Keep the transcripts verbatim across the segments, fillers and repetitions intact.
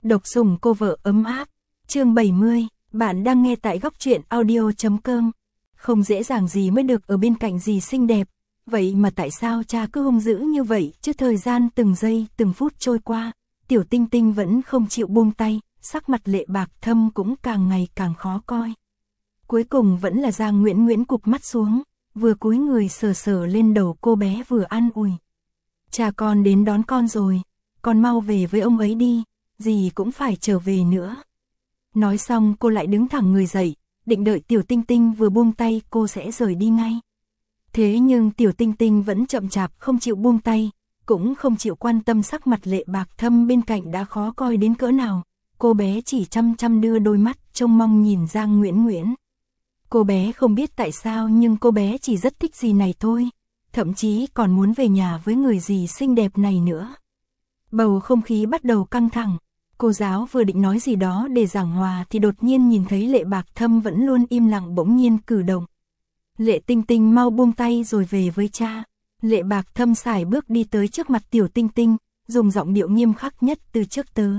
Độc sủng cô vợ ấm áp. Chương bảy mươi, bạn đang nghe tại góc truyện audio chấm com. Không dễ dàng gì mới được ở bên cạnh dì xinh đẹp, vậy mà tại sao cha cứ hung dữ như vậy chứ? Thời gian từng giây từng phút trôi qua, Tiểu Tinh Tinh vẫn không chịu buông tay, sắc mặt Lệ Bạc Thâm cũng càng ngày càng khó coi. Cuối cùng vẫn là Giang Nguyễn Nguyễn cụp mắt xuống, vừa cúi người sờ sờ lên đầu cô bé vừa an ủi. Cha con đến đón con rồi, con mau về với ông ấy đi, dì cũng phải trở về nữa. Nói xong cô lại đứng thẳng người dậy, định đợi Tiểu Tinh Tinh vừa buông tay cô sẽ rời đi ngay. Thế nhưng Tiểu Tinh Tinh vẫn chậm chạp không chịu buông tay, cũng không chịu quan tâm sắc mặt Lệ Bạc Thâm bên cạnh đã khó coi đến cỡ nào. Cô bé chỉ chăm chăm đưa đôi mắt trông mong nhìn Giang Nguyễn Nguyễn. Cô bé không biết tại sao nhưng cô bé chỉ rất thích dì này thôi, thậm chí còn muốn về nhà với người dì xinh đẹp này nữa. Bầu không khí bắt đầu căng thẳng, cô giáo vừa định nói gì đó để giảng hòa thì đột nhiên nhìn thấy Lệ Bạc Thâm vẫn luôn im lặng bỗng nhiên cử động. Lệ Tinh Tinh mau buông tay rồi về với cha. Lệ Bạc Thâm sải bước đi tới trước mặt Tiểu Tinh Tinh, dùng giọng điệu nghiêm khắc nhất từ trước tới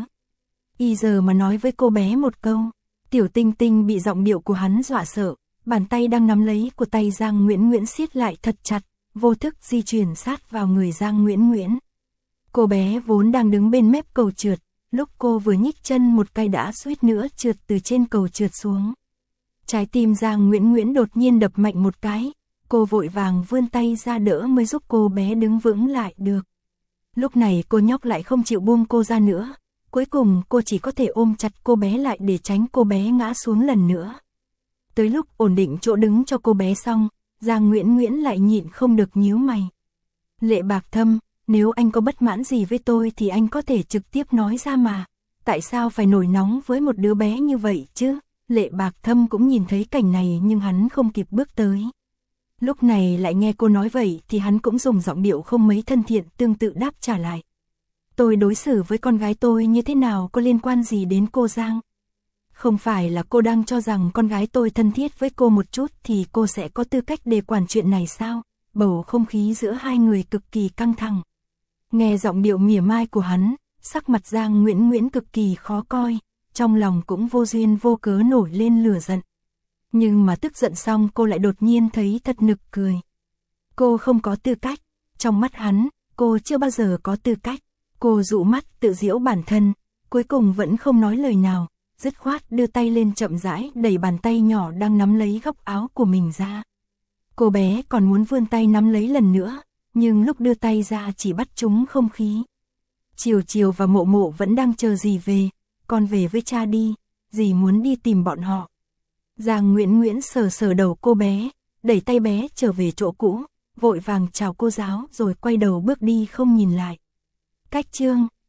y giờ mà nói với cô bé một câu. Tiểu Tinh Tinh bị giọng điệu của hắn dọa sợ, bàn tay đang nắm lấy của tay Giang Nguyễn Nguyễn siết lại thật chặt, vô thức di chuyển sát vào người Giang Nguyễn Nguyễn. Cô bé vốn đang đứng bên mép cầu trượt, lúc cô vừa nhích chân một cái đã suýt nữa trượt từ trên cầu trượt xuống. Trái tim Giang Nguyễn Nguyễn đột nhiên đập mạnh một cái, cô vội vàng vươn tay ra đỡ mới giúp cô bé đứng vững lại được. Lúc này cô nhóc lại không chịu buông cô ra nữa, cuối cùng cô chỉ có thể ôm chặt cô bé lại để tránh cô bé ngã xuống lần nữa. Tới lúc ổn định chỗ đứng cho cô bé xong, Giang Nguyễn Nguyễn lại nhịn không được nhíu mày. Lệ Bạc Thâm, nếu anh có bất mãn gì với tôi thì anh có thể trực tiếp nói ra mà, tại sao phải nổi nóng với một đứa bé như vậy chứ? Lệ Bạc Thâm cũng nhìn thấy cảnh này nhưng hắn không kịp bước tới. Lúc này lại nghe cô nói vậy thì hắn cũng dùng giọng điệu không mấy thân thiện tương tự đáp trả lại. Tôi đối xử với con gái tôi như thế nào có liên quan gì đến cô Giang? Không phải là cô đang cho rằng con gái tôi thân thiết với cô một chút thì cô sẽ có tư cách để quản chuyện này sao? Bầu không khí giữa hai người cực kỳ căng thẳng. Nghe giọng điệu mỉa mai của hắn, sắc mặt Giang Nguyễn Nguyễn cực kỳ khó coi, trong lòng cũng vô duyên vô cớ nổi lên lửa giận. Nhưng mà tức giận xong cô lại đột nhiên thấy thật nực cười. Cô không có tư cách, trong mắt hắn, cô chưa bao giờ có tư cách. Cô dụ mắt tự giễu bản thân, cuối cùng vẫn không nói lời nào, dứt khoát đưa tay lên chậm rãi đẩy bàn tay nhỏ đang nắm lấy góc áo của mình ra. Cô bé còn muốn vươn tay nắm lấy lần nữa, nhưng lúc đưa tay ra chỉ bắt trúng không khí. Chiều Chiều và Mộ Mộ vẫn đang chờ dì về, con về với cha đi, dì muốn đi tìm bọn họ. Giang Nguyễn Nguyễn sờ sờ đầu cô bé, đẩy tay bé trở về chỗ cũ, vội vàng chào cô giáo rồi quay đầu bước đi không nhìn lại. Cách chương